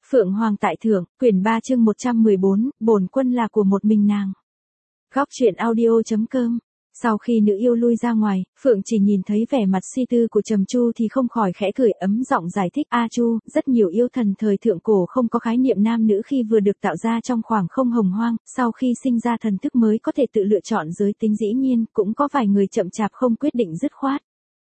Phượng Hoàng tại thượng, quyển 3 chương 114, bổn quân là của một mình nàng. Góc truyện audio.com. Sau khi nữ yêu lui ra ngoài, Phượng chỉ nhìn thấy vẻ mặt suy tư của Trầm Chu thì không khỏi khẽ cười, ấm giọng giải thích: A Chu, rất nhiều yêu thần thời thượng cổ không có khái niệm nam nữ khi vừa được tạo ra trong khoảng không hồng hoang, sau khi sinh ra thần thức mới có thể tự lựa chọn giới tính, dĩ nhiên cũng có vài người chậm chạp không quyết định dứt khoát.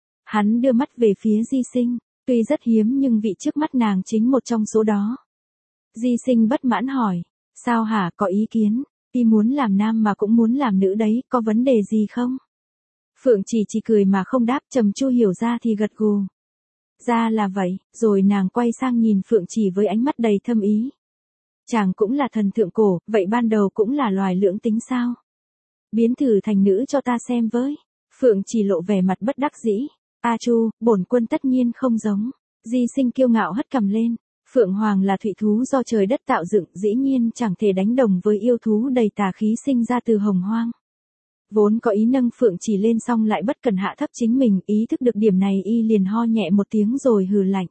Hắn đưa mắt về phía Di Sinh, tuy rất hiếm nhưng vị trước mắt nàng chính một trong số đó. Di Sinh bất mãn hỏi: sao hả, có ý kiến? Y muốn làm nam mà cũng muốn làm nữ đấy, có vấn đề gì không? Phượng chỉ cười mà không đáp. Trầm Chu hiểu ra thì gật gù. Ra là vậy, rồi nàng quay sang nhìn Phượng chỉ với ánh mắt đầy thâm ý. Chàng cũng là thần thượng cổ, vậy ban đầu cũng là loài lưỡng tính sao? Biến thử thành nữ cho ta xem với. Phượng chỉ lộ vẻ mặt bất đắc dĩ. A Chu, bổn quân tất nhiên không giống. Di Sinh kiêu ngạo hất cằm lên. Phượng Hoàng là thủy thú do trời đất tạo dựng, dĩ nhiên chẳng thể đánh đồng với yêu thú đầy tà khí sinh ra từ hồng hoang. Vốn có ý nâng Phượng chỉ lên xong lại bất cần hạ thấp chính mình, ý thức được điểm này y liền ho nhẹ một tiếng rồi hừ lạnh.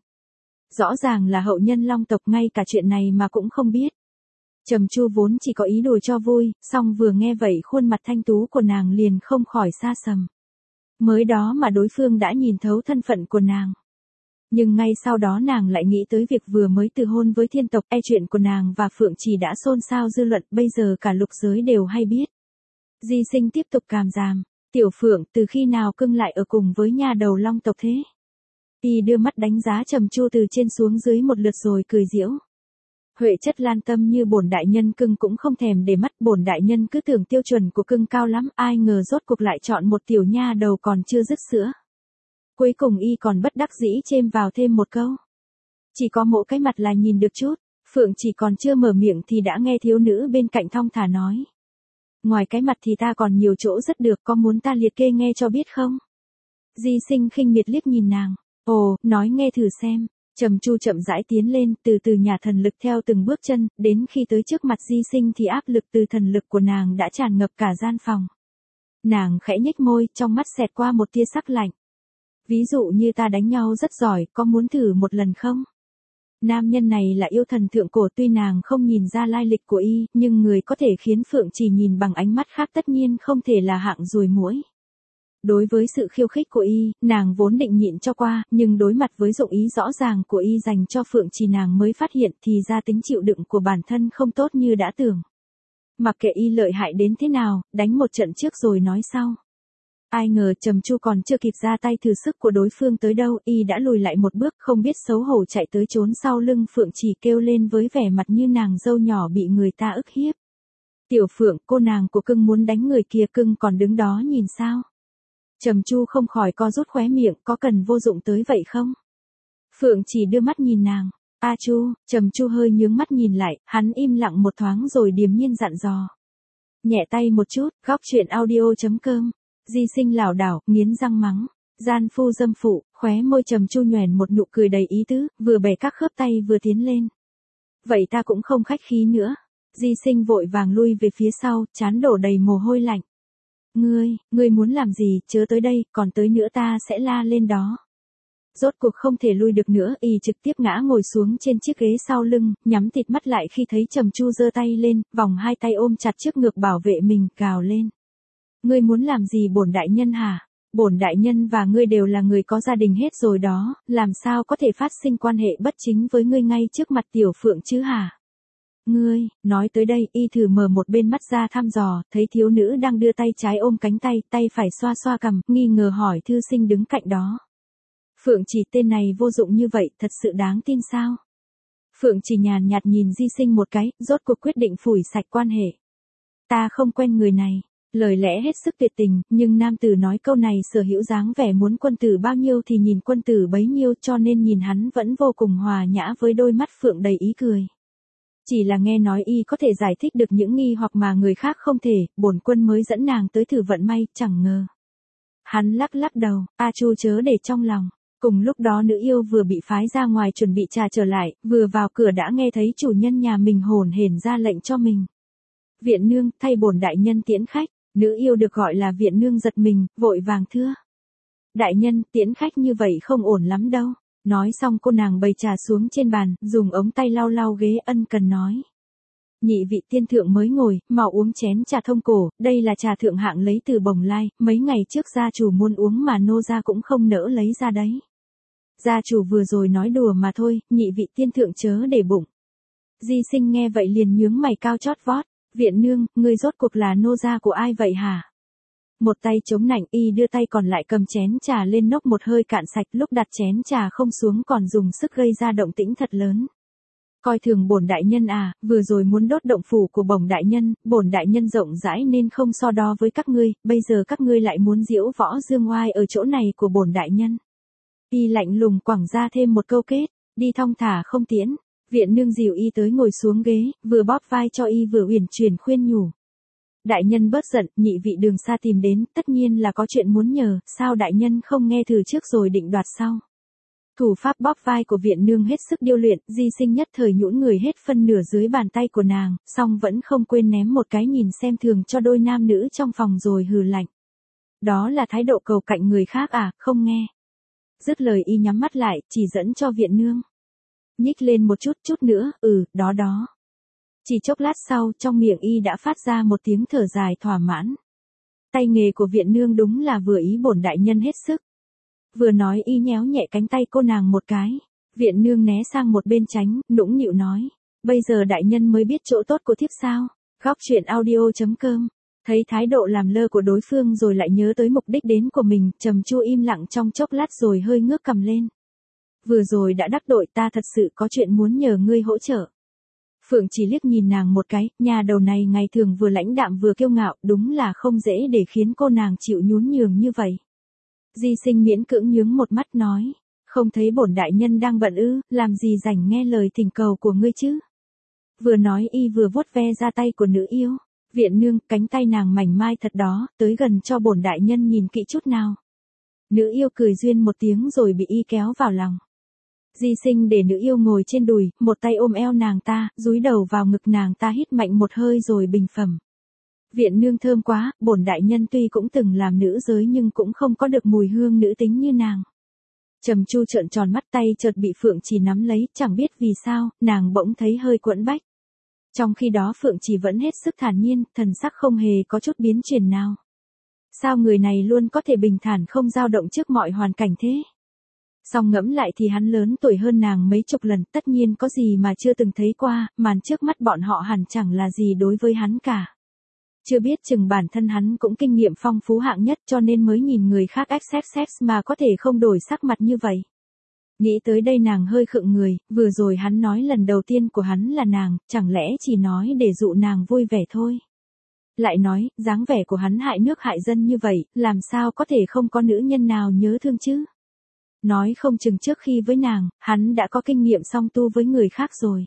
Rõ ràng là hậu nhân Long tộc, ngay cả chuyện này mà cũng không biết. Trầm Chu vốn chỉ có ý đùa cho vui, song vừa nghe vậy khuôn mặt thanh tú của nàng liền không khỏi xa sầm. Mới đó mà đối phương đã nhìn thấu thân phận của nàng. Nhưng ngay sau đó nàng lại nghĩ tới việc vừa mới từ hôn với thiên tộc, chuyện của nàng và Phượng chỉ đã xôn xao dư luận, bây giờ cả lục giới đều hay biết. Di Sinh tiếp tục càm ràm: Tiểu Phượng, từ khi nào cưng lại ở cùng với nhà đầu Long tộc thế? Y đưa mắt đánh giá Trầm Chu từ trên xuống dưới một lượt rồi cười giễu. Huệ chất lan tâm như bổn đại nhân cưng cũng không thèm để mắt, bổn đại nhân cứ tưởng tiêu chuẩn của cưng cao lắm, ai ngờ rốt cuộc lại chọn một tiểu nha đầu còn chưa dứt sữa. Cuối cùng y còn bất đắc dĩ chêm vào thêm một câu: chỉ có mỗi cái mặt là nhìn được chút. Phượng chỉ còn chưa mở miệng thì đã nghe thiếu nữ bên cạnh thong thả nói: ngoài cái mặt thì ta còn nhiều chỗ rất được, có muốn ta liệt kê nghe cho biết không? Di Sinh khinh miệt liếc nhìn nàng. Ồ, nói nghe thử xem. Trầm Chu chậm rãi tiến lên, từ từ nhả thần lực theo từng bước chân, đến khi tới trước mặt Di Sinh thì áp lực từ thần lực của nàng đã tràn ngập cả gian phòng. Nàng khẽ nhếch môi, trong mắt xẹt qua một tia sắc lạnh. Ví dụ như ta đánh nhau rất giỏi, có muốn thử một lần không? Nam nhân này là yêu thần thượng cổ, tuy nàng không nhìn ra lai lịch của y, nhưng người có thể khiến Phượng chỉ nhìn bằng ánh mắt khác tất nhiên không thể là hạng ruồi muỗi. Đối với sự khiêu khích của y, nàng vốn định nhịn cho qua, nhưng đối mặt với dụng ý rõ ràng của y dành cho Phượng chỉ nàng mới phát hiện thì ra tính chịu đựng của bản thân không tốt như đã tưởng. Mặc kệ y lợi hại đến thế nào, đánh một trận trước rồi nói sau. Ai ngờ Trầm Chu còn chưa kịp ra tay thử sức của đối phương tới đâu, y đã lùi lại một bước, không biết xấu hổ chạy tới trốn sau lưng Phượng chỉ, kêu lên với vẻ mặt như nàng dâu nhỏ bị người ta ức hiếp. Tiểu Phượng, cô nàng của cưng muốn đánh người kia, cưng còn đứng đó nhìn sao? Trầm Chu không khỏi co rút khóe miệng, có cần vô dụng tới vậy không? Phượng chỉ đưa mắt nhìn nàng. A Chu, Trầm Chu hơi nhướng mắt nhìn lại, hắn im lặng một thoáng rồi điềm nhiên dặn dò. Nhẹ tay một chút. Góc truyện audio.com. Di Sinh lảo đảo, nghiến răng mắng: gian phu dâm phụ. Khóe môi Trầm Chu nhoẻn một nụ cười đầy ý tứ, vừa bẻ các khớp tay vừa tiến lên. Vậy ta cũng không khách khí nữa. Di Sinh vội vàng lui về phía sau, trán đổ đầy mồ hôi lạnh. Ngươi muốn làm gì, chớ tới đây, còn tới nữa ta sẽ la lên đó. Rốt cuộc không thể lui được nữa, y trực tiếp ngã ngồi xuống trên chiếc ghế sau lưng, nhắm tịt mắt lại khi thấy Trầm Chu giơ tay lên, vòng hai tay ôm chặt trước ngực bảo vệ mình, gào lên: ngươi muốn làm gì bổn đại nhân hả? Bổn đại nhân và ngươi đều là người có gia đình hết rồi đó, làm sao có thể phát sinh quan hệ bất chính với ngươi ngay trước mặt Tiểu Phượng chứ hả? Ngươi, nói tới đây, y thử mở một bên mắt ra thăm dò, thấy thiếu nữ đang đưa tay trái ôm cánh tay, tay phải xoa xoa cằm, nghi ngờ hỏi thư sinh đứng cạnh đó. Phượng chỉ, tên này vô dụng như vậy, thật sự đáng tin sao? Phượng chỉ nhàn nhạt nhìn Di Sinh một cái, rốt cuộc quyết định phủi sạch quan hệ. Ta không quen người này. Lời lẽ hết sức tuyệt tình, nhưng nam tử nói câu này sở hữu dáng vẻ muốn quân tử bao nhiêu thì nhìn quân tử bấy nhiêu, cho nên nhìn hắn vẫn vô cùng hòa nhã với đôi mắt Phượng đầy ý cười. Chỉ là nghe nói y có thể giải thích được những nghi hoặc mà người khác không thể, bổn quân mới dẫn nàng tới thử vận may, chẳng ngờ. Hắn lắc lắc đầu. A Chu chớ để trong lòng. Cùng lúc đó nữ yêu vừa bị phái ra ngoài chuẩn bị trà trở lại, vừa vào cửa đã nghe thấy chủ nhân nhà mình hồn hển ra lệnh cho mình. Viện nương, thay bổn đại nhân tiễn khách. Nữ yêu được gọi là viện nương giật mình, vội vàng thưa: đại nhân, tiễn khách như vậy không ổn lắm đâu. Nói xong cô nàng bày trà xuống trên bàn, dùng ống tay lau lau ghế ân cần nói. Nhị vị tiên thượng mới ngồi, mau uống chén trà thông cổ, đây là trà thượng hạng lấy từ Bồng Lai, mấy ngày trước gia chủ muốn uống mà nô gia cũng không nỡ lấy ra đấy. Gia chủ vừa rồi nói đùa mà thôi, nhị vị tiên thượng chớ để bụng. Di Sinh nghe vậy liền nhướng mày cao chót vót, viện nương, ngươi rốt cuộc là nô gia của ai vậy hả? Một tay chống nạnh y đưa tay còn lại cầm chén trà lên nốc một hơi cạn sạch, lúc đặt chén trà không xuống còn dùng sức gây ra động tĩnh thật lớn. Coi thường bổn đại nhân à, vừa rồi muốn đốt động phủ của bổng đại nhân, bổn đại nhân rộng rãi nên không so đo với các ngươi, bây giờ các ngươi lại muốn diễu võ dương oai ở chỗ này của bổn đại nhân. Y lạnh lùng quẳng ra thêm một câu kết, đi thong thả không tiễn. Viện nương dìu y tới ngồi xuống ghế, vừa bóp vai cho y vừa uyển chuyển khuyên nhủ. Đại nhân bớt giận, nhị vị đường xa tìm đến, tất nhiên là có chuyện muốn nhờ, sao đại nhân không nghe từ trước rồi định đoạt sau. Thủ pháp bóp vai của viện nương hết sức điêu luyện, Di Sinh nhất thời nhũn người hết phân nửa dưới bàn tay của nàng, song vẫn không quên ném một cái nhìn xem thường cho đôi nam nữ trong phòng rồi hừ lạnh. Đó là thái độ cầu cạnh người khác à, không nghe. Dứt lời y nhắm mắt lại, chỉ dẫn cho viện nương. Nhích lên một chút nữa, đó đó. Chỉ chốc lát sau, trong miệng y đã phát ra một tiếng thở dài thỏa mãn. Tay nghề của viện nương đúng là vừa ý bổn đại nhân hết sức. Vừa nói y nhéo nhẹ cánh tay cô nàng một cái. Viện nương né sang một bên tránh, nũng nịu nói. Bây giờ đại nhân mới biết chỗ tốt của thiếp sao. Góc truyện audio.com. Thấy thái độ làm lơ của đối phương rồi lại nhớ tới mục đích đến của mình, Trầm Chu im lặng trong chốc lát rồi hơi ngước cầm lên. Vừa rồi đã đắc tội, ta thật sự có chuyện muốn nhờ ngươi hỗ trợ. Phượng chỉ liếc nhìn nàng một cái, nhà đầu này ngày thường vừa lãnh đạm vừa kiêu ngạo, đúng là không dễ để khiến cô nàng chịu nhún nhường như vậy. Di Sinh miễn cưỡng nhướng một mắt nói, không thấy bổn đại nhân đang bận ư, làm gì rảnh nghe lời thỉnh cầu của ngươi chứ. Vừa nói y vừa vuốt ve ra tay của nữ yêu. Viện nương, cánh tay nàng mảnh mai thật đó, tới gần cho bổn đại nhân nhìn kỹ chút nào. Nữ yêu cười duyên một tiếng rồi bị y kéo vào lòng. Di Sinh để nữ yêu ngồi trên đùi, một tay ôm eo nàng ta, dúi đầu vào ngực nàng ta hít mạnh một hơi rồi bình phẩm. Viện nương thơm quá, bổn đại nhân tuy cũng từng làm nữ giới nhưng cũng không có được mùi hương nữ tính như nàng. Trầm Chu trợn tròn mắt, tay chợt bị Phượng Chỉ nắm lấy, chẳng biết vì sao, nàng bỗng thấy hơi quẫn bách. Trong khi đó Phượng Chỉ vẫn hết sức thản nhiên, thần sắc không hề có chút biến chuyển nào. Sao người này luôn có thể bình thản không dao động trước mọi hoàn cảnh thế? Song ngẫm lại thì hắn lớn tuổi hơn nàng mấy chục lần, tất nhiên có gì mà chưa từng thấy qua, màn trước mắt bọn họ hẳn chẳng là gì đối với hắn cả. Chưa biết chừng bản thân hắn cũng kinh nghiệm phong phú hạng nhất cho nên mới nhìn người khác XXX mà có thể không đổi sắc mặt như vậy. Nghĩ tới đây nàng hơi khựng người, vừa rồi hắn nói lần đầu tiên của hắn là nàng, chẳng lẽ chỉ nói để dụ nàng vui vẻ thôi. Lại nói, dáng vẻ của hắn hại nước hại dân như vậy, làm sao có thể không có nữ nhân nào nhớ thương chứ. Nói không chừng trước khi với nàng, hắn đã có kinh nghiệm song tu với người khác rồi.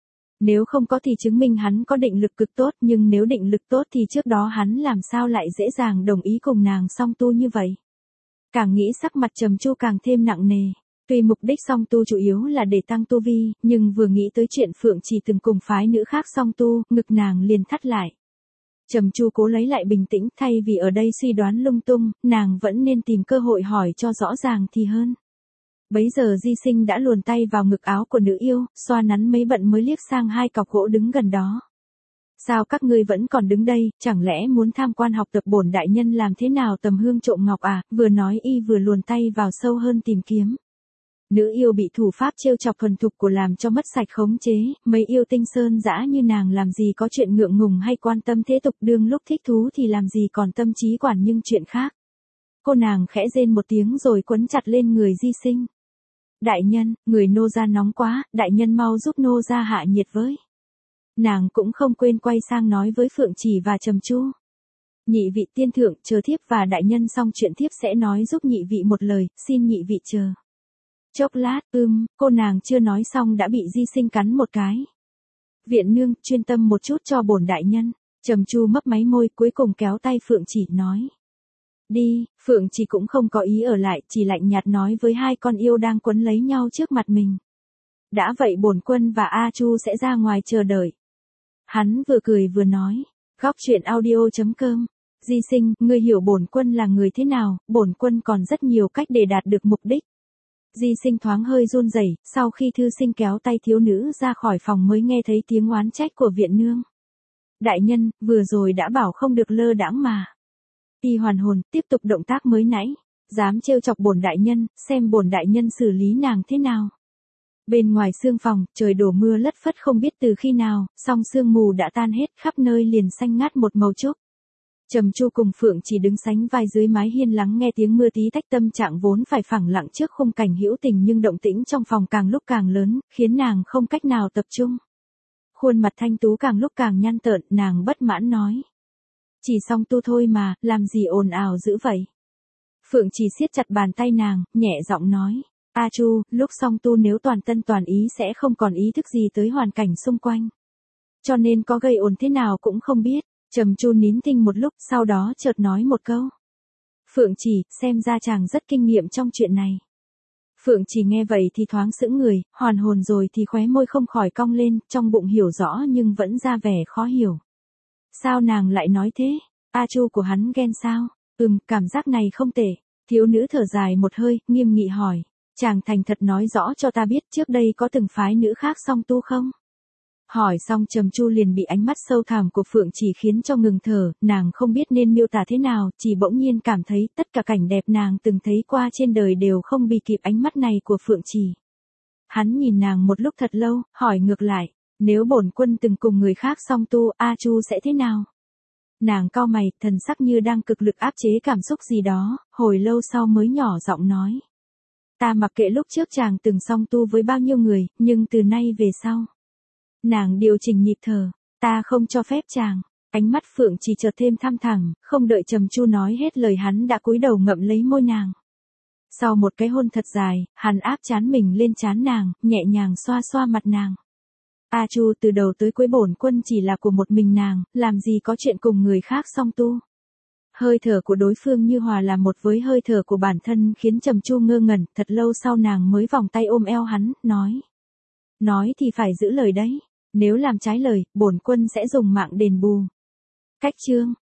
Nếu không có thì chứng minh hắn có định lực cực tốt, nhưng nếu định lực tốt thì trước đó hắn làm sao lại dễ dàng đồng ý cùng nàng song tu như vậy. Càng nghĩ sắc mặt Trầm Chu càng thêm nặng nề. Tuy mục đích song tu chủ yếu là để tăng tu vi, nhưng vừa nghĩ tới chuyện Phượng Chỉ từng cùng phái nữ khác song tu, ngực nàng liền thắt lại. Trầm Chu cố lấy lại bình tĩnh, thay vì ở đây suy đoán lung tung, nàng vẫn nên tìm cơ hội hỏi cho rõ ràng thì hơn. Bấy giờ Di Sinh đã luồn tay vào ngực áo của nữ yêu, xoa nắn mấy bận mới liếc sang hai cọc gỗ đứng gần đó. Sao các ngươi vẫn còn đứng đây, chẳng lẽ muốn tham quan học tập bổn đại nhân làm thế nào tầm hương trộm ngọc à, vừa nói y vừa luồn tay vào sâu hơn tìm kiếm. Nữ yêu bị thủ pháp trêu chọc thuần thục của làm cho mất sạch khống chế, mấy yêu tinh sơn dã như nàng làm gì có chuyện ngượng ngùng hay quan tâm thế tục, đương lúc thích thú thì làm gì còn tâm trí quản nhưng chuyện khác. Cô nàng khẽ rên một tiếng rồi quấn chặt lên người Di Sinh. Đại nhân, người nô gia nóng quá, đại nhân mau giúp nô gia hạ nhiệt với. Nàng cũng không quên quay sang nói với Phượng Chỉ và Trầm Chu. Nhị vị tiên thượng, chờ thiếp và đại nhân xong chuyện thiếp sẽ nói giúp nhị vị một lời, xin nhị vị chờ. Chốc lát, cô nàng chưa nói xong đã bị Di Sinh cắn một cái. Viện nương, chuyên tâm một chút cho bổn đại nhân. Trầm Chu mấp máy môi cuối cùng kéo tay Phượng Chỉ nói. Đi, Phượng Chỉ cũng không có ý ở lại, chỉ lạnh nhạt nói với hai con yêu đang quấn lấy nhau trước mặt mình. Đã vậy bổn quân và A Chu sẽ ra ngoài chờ đợi. Hắn vừa cười vừa nói. Góc truyện audio.com. Di Sinh, ngươi hiểu bổn quân là người thế nào, bổn quân còn rất nhiều cách để đạt được mục đích. Di Sinh thoáng hơi run rẩy, sau khi thư sinh kéo tay thiếu nữ ra khỏi phòng mới nghe thấy tiếng oán trách của viện nương. Đại nhân, vừa rồi đã bảo không được lơ đãng mà. Y hoàn hồn, tiếp tục động tác mới nãy. Dám trêu chọc bổn đại nhân, xem bổn đại nhân xử lý nàng thế nào. Bên ngoài sương phòng, trời đổ mưa lất phất không biết từ khi nào, song sương mù đã tan hết, khắp nơi liền xanh ngát một màu trúc. Trầm Chu cùng Phượng chỉ đứng sánh vai dưới mái hiên lắng nghe tiếng mưa tí tách, tâm trạng vốn phải phẳng lặng trước khung cảnh hữu tình nhưng động tĩnh trong phòng càng lúc càng lớn, khiến nàng không cách nào tập trung. Khuôn mặt thanh tú càng lúc càng nhăn tợn, nàng bất mãn nói. Chỉ song tu thôi mà, làm gì ồn ào dữ vậy? Phượng chỉ siết chặt bàn tay nàng, nhẹ giọng nói. A Chu, lúc song tu nếu toàn tâm toàn ý sẽ không còn ý thức gì tới hoàn cảnh xung quanh. Cho nên có gây ồn thế nào cũng không biết. Trầm Chu nín thinh một lúc, sau đó chợt nói một câu. Phượng chỉ, xem ra chàng rất kinh nghiệm trong chuyện này. Phượng chỉ nghe vậy thì thoáng sững người, hoàn hồn rồi thì khóe môi không khỏi cong lên, trong bụng hiểu rõ nhưng vẫn ra vẻ khó hiểu. Sao nàng lại nói thế? A Chu của hắn ghen sao? Cảm giác này không tệ. Thiếu nữ thở dài một hơi, nghiêm nghị hỏi. Chàng thành thật nói rõ cho ta biết trước đây có từng phái nữ khác song tu không? Hỏi xong Trầm Chu liền bị ánh mắt sâu thẳm của Phượng chỉ khiến cho ngừng thở, nàng không biết nên miêu tả thế nào, chỉ bỗng nhiên cảm thấy tất cả cảnh đẹp nàng từng thấy qua trên đời đều không bì kịp ánh mắt này của Phượng chỉ. Hắn nhìn nàng một lúc thật lâu, hỏi ngược lại, nếu bổn quân từng cùng người khác song tu, A Chu sẽ thế nào? Nàng cau mày, thần sắc như đang cực lực áp chế cảm xúc gì đó, hồi lâu sau mới nhỏ giọng nói. Ta mặc kệ lúc trước chàng từng song tu với bao nhiêu người, nhưng từ nay về sau. Nàng điều chỉnh nhịp thở, ta không cho phép chàng. Ánh mắt Phượng chỉ chợt thêm thăm thẳm, không đợi Trầm Chu nói hết lời hắn đã cúi đầu ngậm lấy môi nàng. Sau một cái hôn thật dài, hắn áp trán mình lên trán nàng, nhẹ nhàng xoa xoa mặt nàng. A Chu, từ đầu tới cuối bổn quân chỉ là của một mình nàng, làm gì có chuyện cùng người khác song tu. Hơi thở của đối phương như hòa là một với hơi thở của bản thân khiến Trầm Chu ngơ ngẩn, thật lâu sau nàng mới vòng tay ôm eo hắn, nói. Nói thì phải giữ lời đấy, nếu làm trái lời, bổn quân sẽ dùng mạng đền bù. Cách chương